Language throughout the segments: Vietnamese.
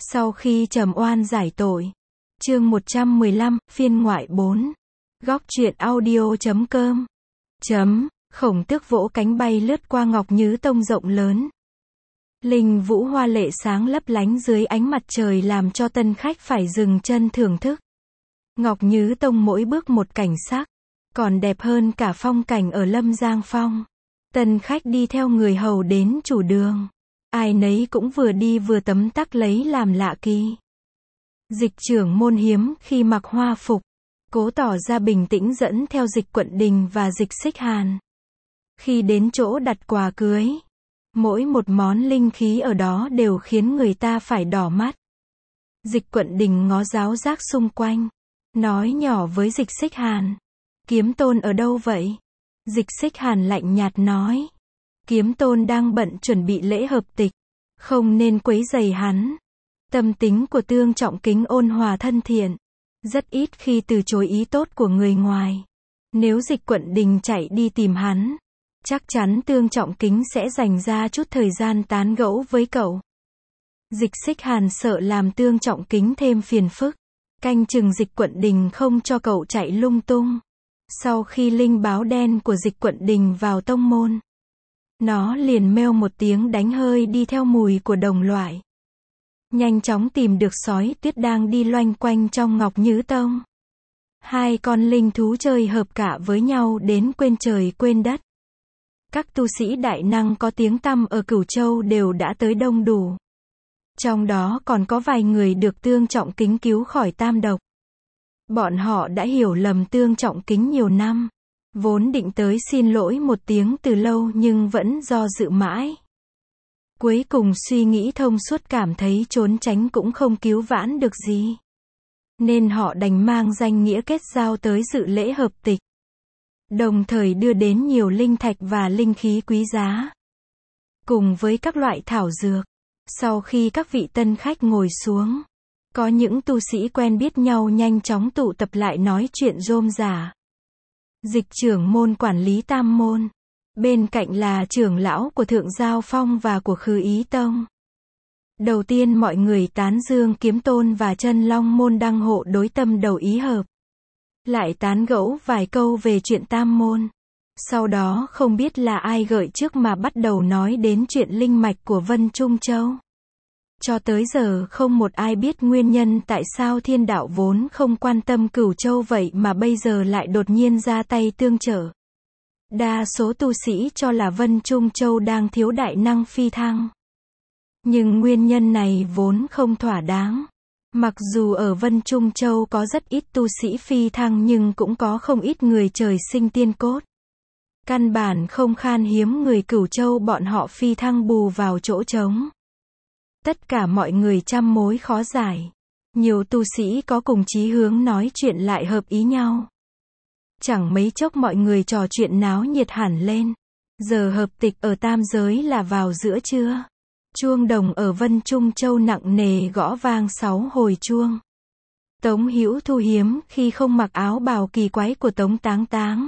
Sau khi trầm oan giải tội. Chương 115, phiên ngoại 4. Góc truyện audio.com. Khổng Tước vỗ cánh bay lướt qua Ngọc Nhứ Tông rộng lớn. Linh vũ hoa lệ sáng lấp lánh dưới ánh mặt trời làm cho tân khách phải dừng chân thưởng thức. Ngọc Nhứ Tông mỗi bước một cảnh sắc, còn đẹp hơn cả phong cảnh ở Lâm Giang Phong. Tân khách đi theo người hầu đến chủ đường. Ai nấy cũng vừa đi vừa tấm tắc lấy làm lạ kỳ. Dịch trưởng môn hiếm khi mặc hoa phục, cố tỏ ra bình tĩnh dẫn theo Dịch Quận Đình và Dịch Xích Hàn. Khi đến chỗ đặt quà cưới, mỗi một món linh khí ở đó đều khiến người ta phải đỏ mắt. Dịch Quận Đình ngó ráo rác xung quanh, nói nhỏ với Dịch Xích Hàn: Kiếm Tôn ở đâu vậy? Dịch Xích Hàn lạnh nhạt nói: Kiếm Tôn đang bận chuẩn bị lễ hợp tịch, không nên quấy rầy hắn. Tâm tính của Tương Trọng Kính ôn hòa thân thiện, rất ít khi từ chối ý tốt của người ngoài. Nếu Dịch Quận Đình chạy đi tìm hắn, chắc chắn Tương Trọng Kính sẽ dành ra chút thời gian tán gẫu với cậu. Dịch Xích Hàn sợ làm Tương Trọng Kính thêm phiền phức, canh chừng Dịch Quận Đình không cho cậu chạy lung tung. Sau khi linh báo đen của Dịch Quận Đình vào tông môn, nó liền meo một tiếng đánh hơi đi theo mùi của đồng loại. Nhanh chóng tìm được sói tuyết đang đi loanh quanh trong Ngọc Nhứ Tông. Hai con linh thú chơi hợp cả với nhau đến quên trời quên đất. Các tu sĩ đại năng có tiếng tăm ở Cửu Châu đều đã tới đông đủ. Trong đó còn có vài người được Tương Trọng Kính cứu khỏi tam độc. Bọn họ đã hiểu lầm Tương Trọng Kính nhiều năm, vốn định tới xin lỗi một tiếng từ lâu nhưng vẫn do dự mãi. Cuối cùng suy nghĩ thông suốt cảm thấy trốn tránh cũng không cứu vãn được gì, nên họ đành mang danh nghĩa kết giao tới dự lễ hợp tịch, đồng thời đưa đến nhiều linh thạch và linh khí quý giá, cùng với các loại thảo dược. Sau khi các vị tân khách ngồi xuống, có những tu sĩ quen biết nhau nhanh chóng tụ tập lại nói chuyện rôm rả. Dịch trưởng môn quản lý tam môn, bên cạnh là trưởng lão của Thượng Giao Phong và của Khứ Ý Tông. Đầu tiên mọi người tán dương Kiếm Tôn và Chân Long môn đăng hộ đối tâm đầu ý hợp. Lại tán gẫu vài câu về chuyện tam môn. Sau đó không biết là ai gợi trước mà bắt đầu nói đến chuyện linh mạch của Vân Trung Châu. Cho tới giờ không một ai biết nguyên nhân tại sao Thiên Đạo vốn không quan tâm Cửu Châu vậy mà bây giờ lại đột nhiên ra tay tương trợ. Đa số tu sĩ cho là Vân Trung Châu đang thiếu đại năng phi thăng. Nhưng nguyên nhân này vốn không thỏa đáng. Mặc dù ở Vân Trung Châu có rất ít tu sĩ phi thăng nhưng cũng có không ít người trời sinh tiên cốt. Căn bản không khan hiếm người Cửu Châu bọn họ phi thăng bù vào chỗ trống. Tất cả mọi người trăm mối khó giải. Nhiều tu sĩ có cùng chí hướng nói chuyện lại hợp ý nhau. Chẳng mấy chốc mọi người trò chuyện náo nhiệt hẳn lên. Giờ hợp tịch ở tam giới là vào giữa trưa. Chuông đồng ở Vân Trung Châu nặng nề gõ vang 6 hồi chuông. Tống Hữu Thu hiếm khi không mặc áo bào kỳ quái của Tống Táng Táng.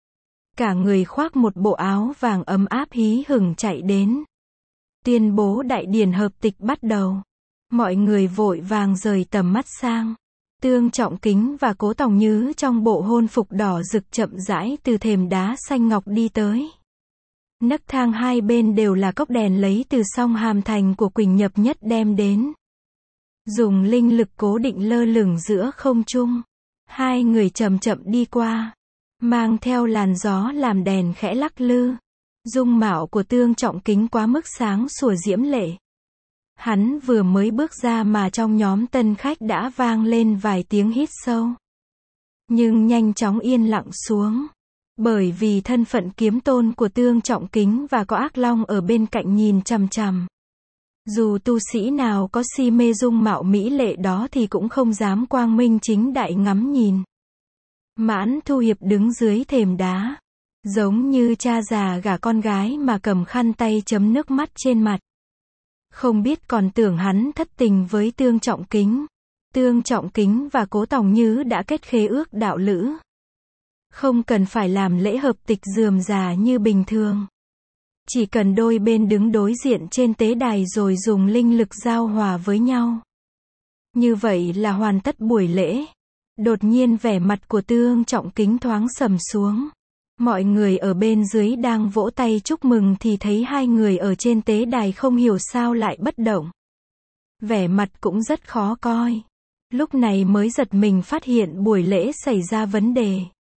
Cả người khoác một bộ áo vàng ấm áp hí hửng chạy đến, tuyên bố đại điển hợp tịch bắt đầu. Mọi người vội vàng rời tầm mắt sang. Tương Trọng Kính và Cố Tòng Nhứ trong bộ hôn phục đỏ rực chậm rãi từ thềm đá xanh ngọc đi tới. Nấc thang hai bên đều là cốc đèn lấy từ Song Hàm Thành của Quỳnh Nhập Nhất đem đến. Dùng linh lực cố định lơ lửng giữa không trung. Hai người chậm chậm đi qua, mang theo làn gió làm đèn khẽ lắc lư. Dung mạo của Tương Trọng Kính quá mức sáng sủa diễm lệ. Hắn vừa mới bước ra mà trong nhóm tân khách đã vang lên vài tiếng hít sâu. Nhưng nhanh chóng yên lặng xuống. Bởi vì thân phận kiếm tôn của Tương Trọng Kính và có Ác Long ở bên cạnh nhìn chằm chằm. Dù tu sĩ nào có si mê dung mạo mỹ lệ đó thì cũng không dám quang minh chính đại ngắm nhìn. Mãn Thu Hiệp đứng dưới thềm đá, giống như cha già gả con gái mà cầm khăn tay chấm nước mắt trên mặt. Không biết còn tưởng hắn thất tình với Tương Trọng Kính. Tương Trọng Kính và Cố Tòng Nhứ đã kết khế ước đạo lữ. Không cần phải làm lễ hợp tịch rườm rà như bình thường. Chỉ cần đôi bên đứng đối diện trên tế đài rồi dùng linh lực giao hòa với nhau. Như vậy là hoàn tất buổi lễ. Đột nhiên vẻ mặt của Tương Trọng Kính thoáng sầm xuống. Mọi người ở bên dưới đang vỗ tay chúc mừng thì thấy hai người ở trên tế đài không hiểu sao lại bất động. Vẻ mặt cũng rất khó coi. Lúc này mới giật mình phát hiện buổi lễ xảy ra vấn đề.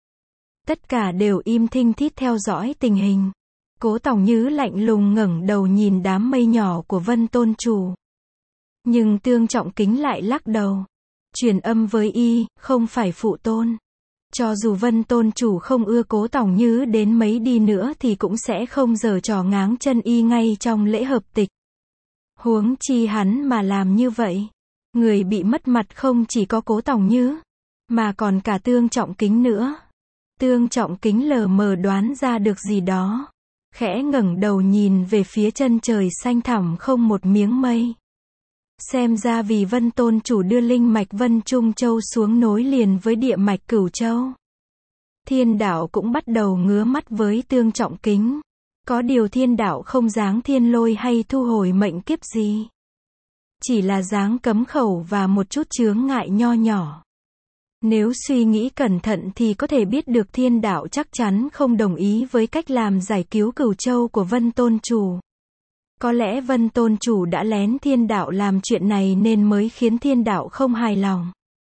Tất cả đều im thinh thít theo dõi tình hình. Cố Tòng Như lạnh lùng ngẩng đầu nhìn đám mây nhỏ của Vân Tôn Chủ. Nhưng Tương Trọng Kính lại lắc đầu. Truyền âm với y, không phải phụ tôn. Cho dù Vân Tôn Chủ không ưa Cố Tòng Như đến mấy đi nữa thì cũng sẽ không giở trò ngáng chân y ngay trong lễ hợp tịch. Huống chi hắn mà làm như vậy. Người bị mất mặt không chỉ có Cố Tòng Như, mà còn cả Tương Trọng Kính nữa. Tương Trọng Kính lờ mờ đoán ra được gì đó. Khẽ ngẩng đầu nhìn về phía chân trời xanh thẳm không một miếng mây. Xem ra vì Vân Tôn Chủ đưa linh mạch Vân Trung Châu xuống nối liền với địa mạch Cửu Châu. Thiên đạo cũng bắt đầu ngứa mắt với Tương Trọng Kính. Có điều thiên đạo không giáng thiên lôi hay thu hồi mệnh kiếp gì. Chỉ là giáng cấm khẩu và một chút chướng ngại nho nhỏ. Nếu suy nghĩ cẩn thận thì có thể biết được thiên đạo chắc chắn không đồng ý với cách làm giải cứu Cửu Châu của Vân Tôn Chủ. Có lẽ Vân Tôn Chủ đã lén thiên đạo làm chuyện này nên mới khiến thiên đạo không hài lòng.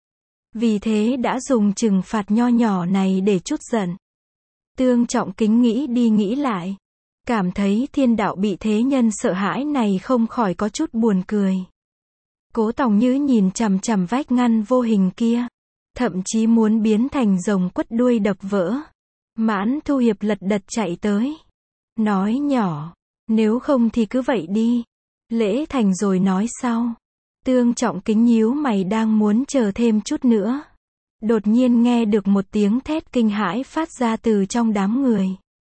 Vì thế đã dùng trừng phạt nho nhỏ này để trút giận. Tương Trọng Kính nghĩ đi nghĩ lại. Cảm thấy thiên đạo bị thế nhân sợ hãi này không khỏi có chút buồn cười. Cố Tòng Như nhìn chằm chằm vách ngăn vô hình kia. Thậm chí muốn biến thành rồng quất đuôi đập vỡ. Mãn Thu Hiệp lật đật chạy tới. Nói nhỏ. Nếu không thì cứ vậy đi. Lễ thành rồi nói sau. Tương Trọng Kính nhíu mày đang muốn chờ thêm chút nữa. Đột nhiên nghe được một tiếng thét kinh hãi phát ra từ trong đám người.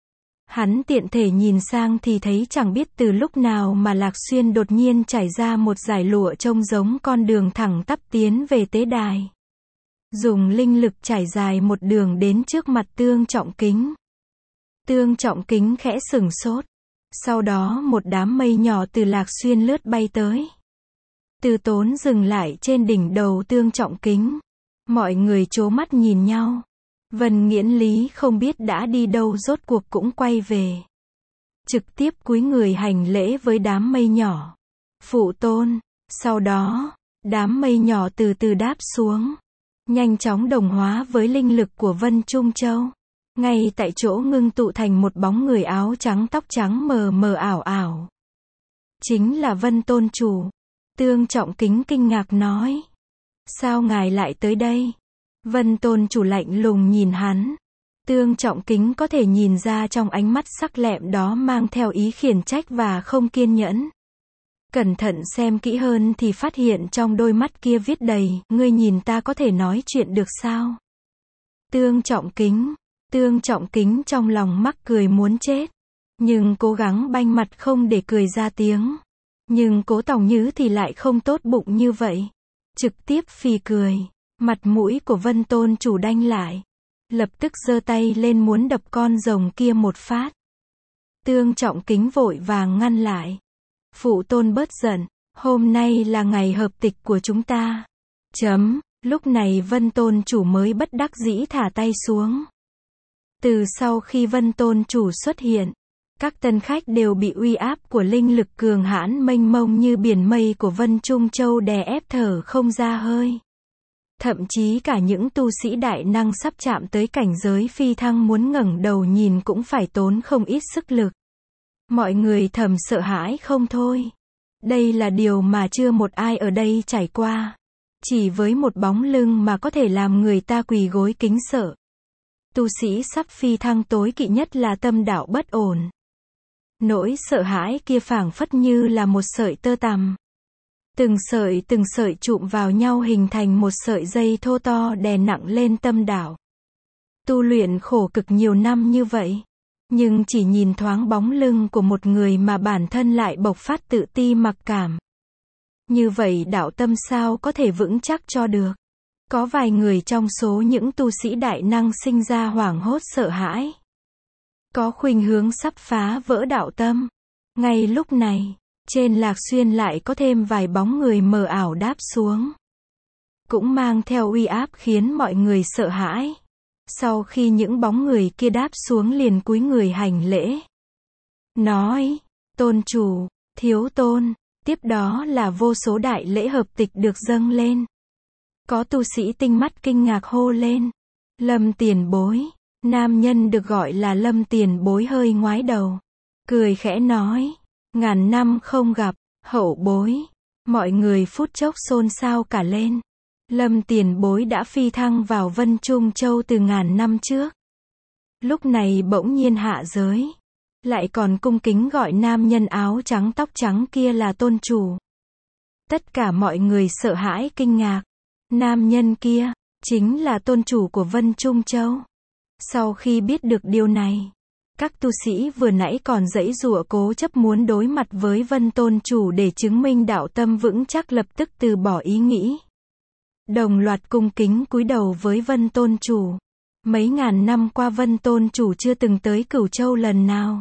Hắn tiện thể nhìn sang thì thấy chẳng biết từ lúc nào mà Lạc Xuyên đột nhiên trải ra một dải lụa trông giống con đường thẳng tắp tiến về tế đài. Dùng linh lực trải dài một đường đến trước mặt Tương Trọng Kính. Tương Trọng Kính khẽ sửng sốt. Sau đó một đám mây nhỏ từ Lạc Xuyên lướt bay tới. Từ Tốn dừng lại trên đỉnh đầu Tương Trọng Kính. Mọi người trố mắt nhìn nhau. Vân Nghiễn Lý không biết đã đi đâu rốt cuộc cũng quay về. Trực tiếp cúi người hành lễ với đám mây nhỏ. Phụ tôn. Sau đó, đám mây nhỏ từ từ đáp xuống. Nhanh chóng đồng hóa với linh lực của Vân Trung Châu. Ngay tại chỗ ngưng tụ thành một bóng người áo trắng tóc trắng mờ mờ ảo ảo. Chính là Vân Tôn Chủ. Tương Trọng Kính kinh ngạc nói. Sao ngài lại tới đây? Vân Tôn Chủ lạnh lùng nhìn hắn. Tương Trọng Kính có thể nhìn ra trong ánh mắt sắc lẹm đó mang theo ý khiển trách và không kiên nhẫn. Cẩn thận xem kỹ hơn thì phát hiện trong đôi mắt kia viết đầy, ngươi nhìn ta có thể nói chuyện được sao? Tương Trọng Kính trong lòng mắc cười muốn chết. Nhưng cố gắng banh mặt không để cười ra tiếng. Nhưng Cố Tòng Như thì lại không tốt bụng như vậy. Trực tiếp phì cười. Mặt mũi của Vân Tôn Chủ đanh lại. Lập tức giơ tay lên muốn đập con rồng kia một phát. Tương Trọng Kính vội vàng ngăn lại. Phụ tôn bớt giận. Hôm nay là ngày hợp tịch của chúng ta. Lúc này Vân Tôn Chủ mới bất đắc dĩ thả tay xuống. Từ sau khi Vân Tôn Chủ xuất hiện, các tân khách đều bị uy áp của linh lực cường hãn mênh mông như biển mây của Vân Trung Châu đè ép thở không ra hơi. Thậm chí cả những tu sĩ đại năng sắp chạm tới cảnh giới phi thăng muốn ngẩng đầu nhìn cũng phải tốn không ít sức lực. Mọi người thầm sợ hãi không thôi. Đây là điều mà chưa một ai ở đây trải qua. Chỉ với một bóng lưng mà có thể làm người ta quỳ gối kính sợ. Tu sĩ sắp phi thăng tối kỵ nhất là tâm đạo bất ổn. Nỗi sợ hãi kia phảng phất như là một sợi tơ tằm. Từng sợi chụm vào nhau hình thành một sợi dây thô to đè nặng lên tâm đạo. Tu luyện khổ cực nhiều năm như vậy. Nhưng chỉ nhìn thoáng bóng lưng của một người mà bản thân lại bộc phát tự ti mặc cảm. Như vậy đạo tâm sao có thể vững chắc cho được. Có vài người trong số những tu sĩ đại năng sinh ra hoảng hốt sợ hãi. Có khuynh hướng sắp phá vỡ đạo tâm. Ngay lúc này, trên Lạc Xuyên lại có thêm vài bóng người mờ ảo đáp xuống. cũng mang theo uy áp khiến mọi người sợ hãi. Sau khi những bóng người kia đáp xuống liền cúi người hành lễ. Nói, tôn chủ, thiếu tôn, tiếp đó là vô số đại lễ hợp tịch được dâng lên. Có tu sĩ tinh mắt kinh ngạc hô lên. Lâm tiền bối, nam nhân được gọi là Lâm tiền bối hơi ngoái đầu. Cười khẽ nói, ngàn năm không gặp, hậu bối. Mọi người phút chốc xôn xao cả lên. Lâm tiền bối đã phi thăng vào Vân Trung Châu từ ngàn năm trước. Lúc này bỗng nhiên hạ giới. Lại còn cung kính gọi nam nhân áo trắng tóc trắng kia là tôn chủ. Tất cả mọi người sợ hãi kinh ngạc. Nam nhân kia, chính là tôn chủ của Vân Trung Châu. Sau khi biết được điều này, các tu sĩ vừa nãy còn giãy giụa cố chấp muốn đối mặt với Vân tôn chủ để chứng minh đạo tâm vững chắc lập tức từ bỏ ý nghĩ. Đồng loạt cung kính cúi đầu với Vân tôn chủ. Mấy ngàn năm qua Vân tôn chủ chưa từng tới Cửu Châu lần nào.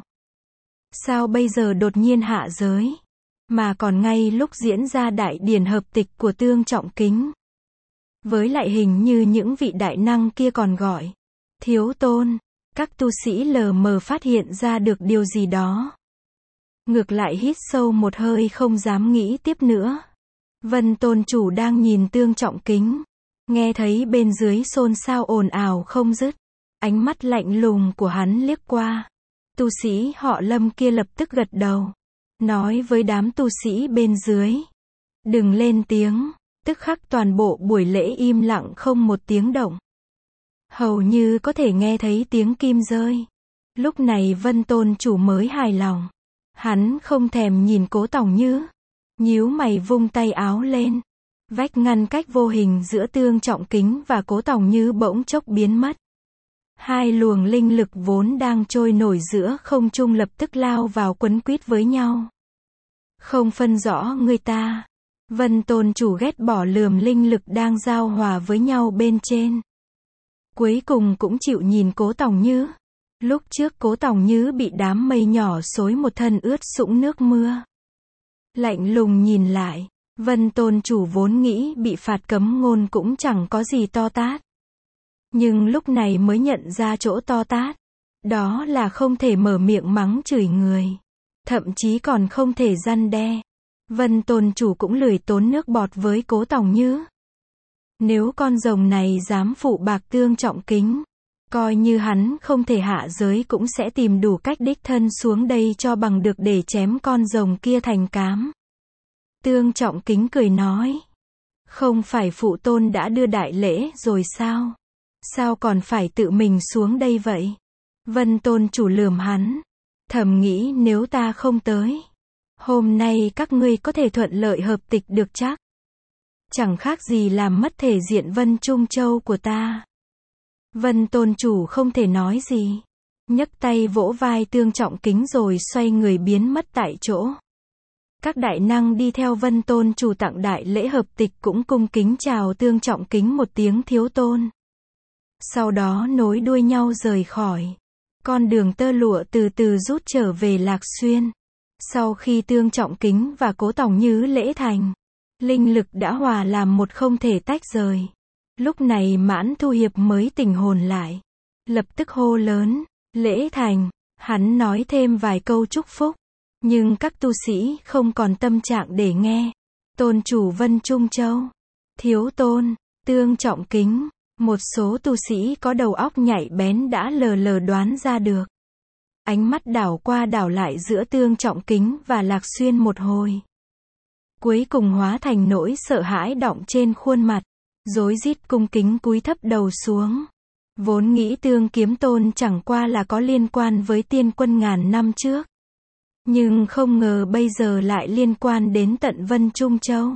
Sao bây giờ đột nhiên hạ giới? Mà còn ngay lúc diễn ra đại điển hợp tịch của Tương Trọng Kính. Với lại hình như những vị đại năng kia còn gọi thiếu tôn. Các tu sĩ lờ mờ phát hiện ra được điều gì đó. Ngược lại hít sâu một hơi không dám nghĩ tiếp nữa. Vân tôn chủ đang nhìn Tương Trọng Kính. Nghe thấy bên dưới xôn xao ồn ào không dứt. Ánh mắt lạnh lùng của hắn liếc qua. Tu sĩ họ Lâm kia lập tức gật đầu. Nói với đám tu sĩ bên dưới. Đừng lên tiếng. Tức khắc toàn bộ buổi lễ im lặng không một tiếng động. Hầu như có thể nghe thấy tiếng kim rơi. Lúc này Vân tôn chủ mới hài lòng. Hắn không thèm nhìn Cố Tòng Như. Nhíu mày vung tay áo lên. Vách ngăn cách vô hình giữa Tương Trọng Kính và Cố Tòng Như bỗng chốc biến mất. Hai luồng linh lực vốn đang trôi nổi giữa không trung lập tức lao vào quấn quýt với nhau. Không phân rõ người ta. Vân tôn chủ ghét bỏ lườm linh lực đang giao hòa với nhau bên trên. Cuối cùng cũng chịu nhìn Cố Tòng Như. Lúc trước Cố Tòng Như bị đám mây nhỏ xối một thân ướt sũng nước mưa. Lạnh lùng nhìn lại. Vân tôn chủ vốn nghĩ bị phạt cấm ngôn cũng chẳng có gì to tát. Nhưng lúc này mới nhận ra chỗ to tát. Đó là không thể mở miệng mắng chửi người. Thậm chí còn không thể răn đe. Vân tôn chủ cũng lười tốn nước bọt với Cố Tòng Như. Nếu con rồng này dám phụ bạc Tương Trọng Kính, coi như hắn không thể hạ giới cũng sẽ tìm đủ cách đích thân xuống đây cho bằng được để chém con rồng kia thành cám. Tương Trọng Kính cười nói. Không phải phụ tôn đã đưa đại lễ rồi sao? Sao còn phải tự mình xuống đây vậy? Vân tôn chủ lườm hắn. Thầm nghĩ nếu ta không tới. Hôm nay các ngươi có thể thuận lợi hợp tịch được chắc. Chẳng khác gì làm mất thể diện Vân Trung Châu của ta. Vân tôn chủ không thể nói gì. Nhấc tay vỗ vai Tương Trọng Kính rồi xoay người biến mất tại chỗ. Các đại năng đi theo Vân tôn chủ tặng đại lễ hợp tịch cũng cung kính chào Tương Trọng Kính một tiếng thiếu tôn. Sau đó nối đuôi nhau rời khỏi. Con đường tơ lụa từ từ rút trở về Lạc Xuyên. Sau khi Tương Trọng Kính và Cố Tòng Như lễ thành, linh lực đã hòa làm một không thể tách rời. Lúc này Mãn Thu Hiệp mới tỉnh hồn lại. Lập tức hô lớn, lễ thành, hắn nói thêm vài câu chúc phúc. Nhưng các tu sĩ không còn tâm trạng để nghe. Tôn chủ Vân Trung Châu, thiếu tôn, Tương Trọng Kính, một số tu sĩ có đầu óc nhạy bén đã lờ lờ đoán ra được. Ánh mắt đảo qua đảo lại giữa Tương Trọng Kính và Lạc Xuyên một hồi. Cuối cùng hóa thành nỗi sợ hãi đọng trên khuôn mặt, rối rít cung kính cúi thấp đầu xuống. Vốn nghĩ Tương Kiếm Tôn chẳng qua là có liên quan với tiên quân ngàn năm trước. Nhưng không ngờ bây giờ lại liên quan đến tận Vân Trung Châu.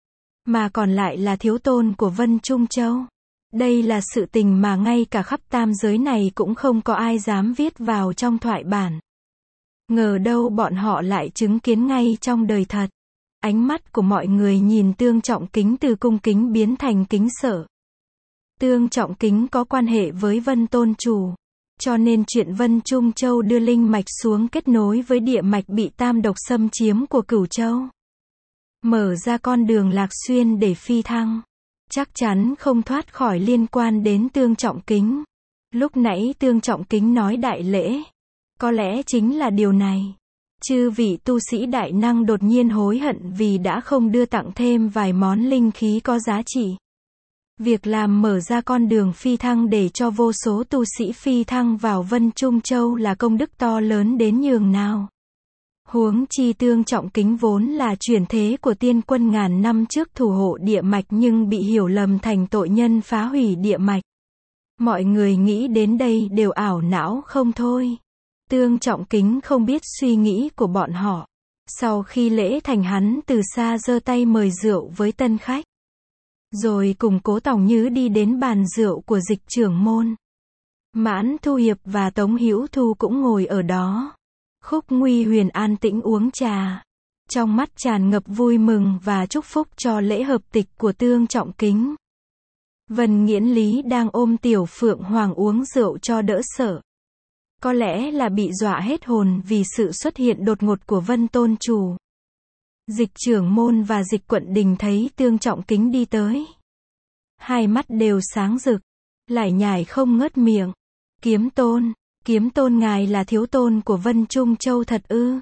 Mà còn lại là thiếu tôn của Vân Trung Châu. Đây là sự tình mà ngay cả khắp tam giới này cũng không có ai dám viết vào trong thoại bản. Ngờ đâu bọn họ lại chứng kiến ngay trong đời thật. Ánh mắt của mọi người nhìn Tương Trọng Kính từ cung kính biến thành kính sợ. Tương Trọng Kính có quan hệ với Vân tôn chủ. Cho nên chuyện Vân Trung Châu đưa linh mạch xuống kết nối với địa mạch bị tam độc xâm chiếm của Cửu Châu. Mở ra con đường Lạc Xuyên để phi thăng. chắc chắn không thoát khỏi liên quan đến Tương Trọng Kính. Lúc nãy Tương Trọng Kính nói đại lễ, có lẽ chính là điều này. Chư vị tu sĩ đại năng đột nhiên hối hận vì đã không đưa tặng thêm vài món linh khí có giá trị. Việc làm mở ra con đường phi thăng để cho vô số tu sĩ phi thăng vào Vân Trung Châu là công đức to lớn đến nhường nào. Huống chi Tương Trọng Kính vốn là chuyển thế của tiên quân ngàn năm trước thủ hộ địa mạch nhưng bị hiểu lầm thành tội nhân phá hủy địa mạch. Mọi người nghĩ đến đây đều ảo não không thôi. Tương Trọng Kính không biết suy nghĩ của bọn họ. Sau khi lễ thành hắn từ xa giơ tay mời rượu với tân khách. Rồi cùng Cố Tòng Như đi đến bàn rượu của Dịch trưởng môn. Mãn Thu Hiệp và Tống Hữu Thu cũng ngồi ở đó. Khúc Nguy Huyền an tĩnh uống trà. Trong mắt tràn ngập vui mừng và chúc phúc cho lễ hợp tịch của Tương Trọng Kính. Vân Nghiễn Lý đang ôm Tiểu Phượng Hoàng uống rượu cho đỡ sợ. Có lẽ là bị dọa hết hồn vì sự xuất hiện đột ngột của Vân Tôn Chủ. Dịch trưởng môn và Dịch Quận Đình thấy Tương Trọng Kính đi tới. Hai mắt đều sáng rực, lải nhải không ngớt miệng. Kiếm tôn ngài là thiếu tôn của Vân Trung Châu thật ư?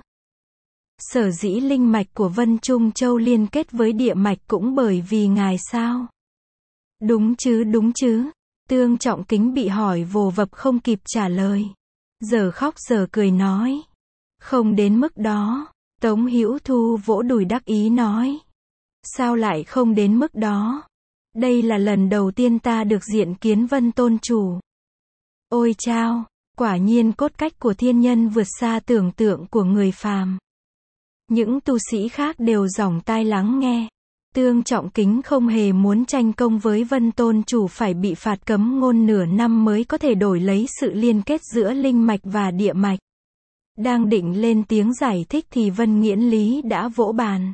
Sở dĩ linh mạch của Vân Trung Châu liên kết với địa mạch cũng bởi vì ngài sao? Đúng chứ. Tương Trọng Kính bị hỏi vồ vập không kịp trả lời. Giờ khóc giờ cười nói. Không đến mức đó. Tống Hữu Thu vỗ đùi đắc ý nói. Sao lại không đến mức đó? Đây là lần đầu tiên ta được diện kiến Vân Tôn Chủ. Ôi chao, quả nhiên cốt cách của thiên nhân vượt xa tưởng tượng của người phàm. Những tu sĩ khác đều dòng tai lắng nghe. Tương Trọng Kính không hề muốn tranh công với Vân Tôn Chủ phải bị phạt cấm ngôn nửa năm mới có thể đổi lấy sự liên kết giữa linh mạch và địa mạch. Đang định lên tiếng giải thích thì Vân Nghiễn Lý đã vỗ bàn.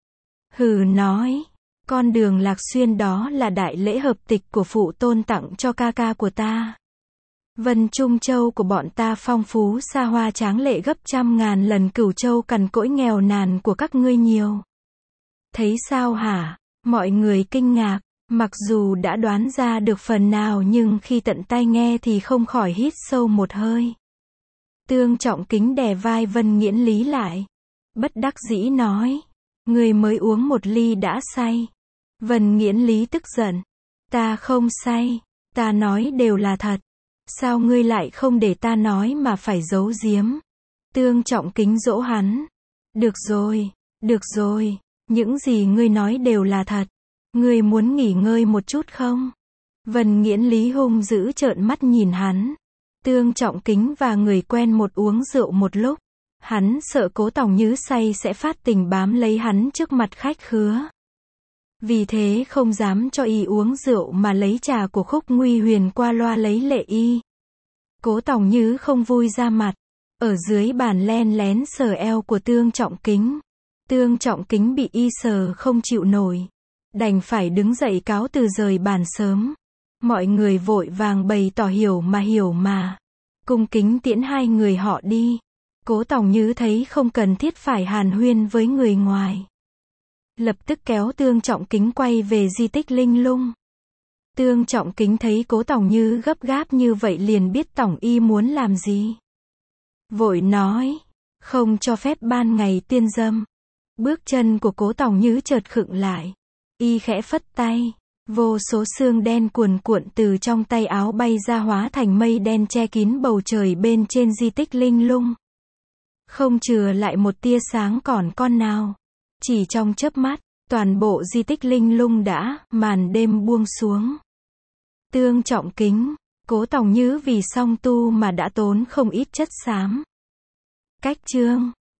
Hừ nói, con đường Lạc Xuyên đó là đại lễ hợp tịch của phụ tôn tặng cho ca ca của ta. Vân Trung Châu của bọn ta phong phú xa hoa tráng lệ gấp trăm ngàn lần Cửu Châu cằn cỗi nghèo nàn của các ngươi nhiều. Thấy sao hả? Mọi người kinh ngạc, mặc dù đã đoán ra được phần nào nhưng khi tận tai nghe thì không khỏi hít sâu một hơi. Tương Trọng Kính đè vai Vân Nghiễn Lý lại. Bất đắc dĩ nói. Người mới uống một ly đã say. Vân Nghiễn Lý tức giận. Ta không say. Ta nói đều là thật. Sao ngươi lại không để ta nói mà phải giấu giếm? Tương Trọng Kính dỗ hắn. Được rồi. Những gì ngươi nói đều là thật. Ngươi muốn nghỉ ngơi một chút không? Vân Nghiễn Lý hung dữ trợn mắt nhìn hắn. Tương Trọng Kính và người quen một uống rượu một lúc. Hắn sợ Cố Tòng Như say sẽ phát tình bám lấy hắn trước mặt khách khứa. Vì thế không dám cho y uống rượu mà lấy trà của Khúc Nguy Huyền qua loa lấy lệ y. Cố Tòng Như không vui ra mặt. Ở dưới bàn len lén sờ eo của Tương Trọng Kính. Tương Trọng Kính bị y sờ không chịu nổi. Đành phải đứng dậy cáo từ rời bàn sớm. Mọi người vội vàng bày tỏ hiểu mà. Cung kính tiễn hai người họ đi. Cố Tòng Như thấy không cần thiết phải hàn huyên với người ngoài. Lập tức kéo Tương Trọng Kính quay về di tích Linh Lung. Tương Trọng Kính thấy Cố Tòng Như gấp gáp như vậy liền biết tổng y muốn làm gì. Vội nói, không cho phép ban ngày tiên dâm. Bước chân của Cố Tòng Như chợt khựng lại. Y khẽ phất tay. Vô số sương đen cuồn cuộn từ trong tay áo bay ra hóa thành mây đen che kín bầu trời bên trên di tích Linh Lung. Không chừa lại một tia sáng còn con nào. Chỉ trong chớp mắt, toàn bộ di tích Linh Lung đã, màn đêm buông xuống. Tương Trọng Kính, Cố Tòng Như vì song tu mà đã tốn không ít chất xám. Cách chương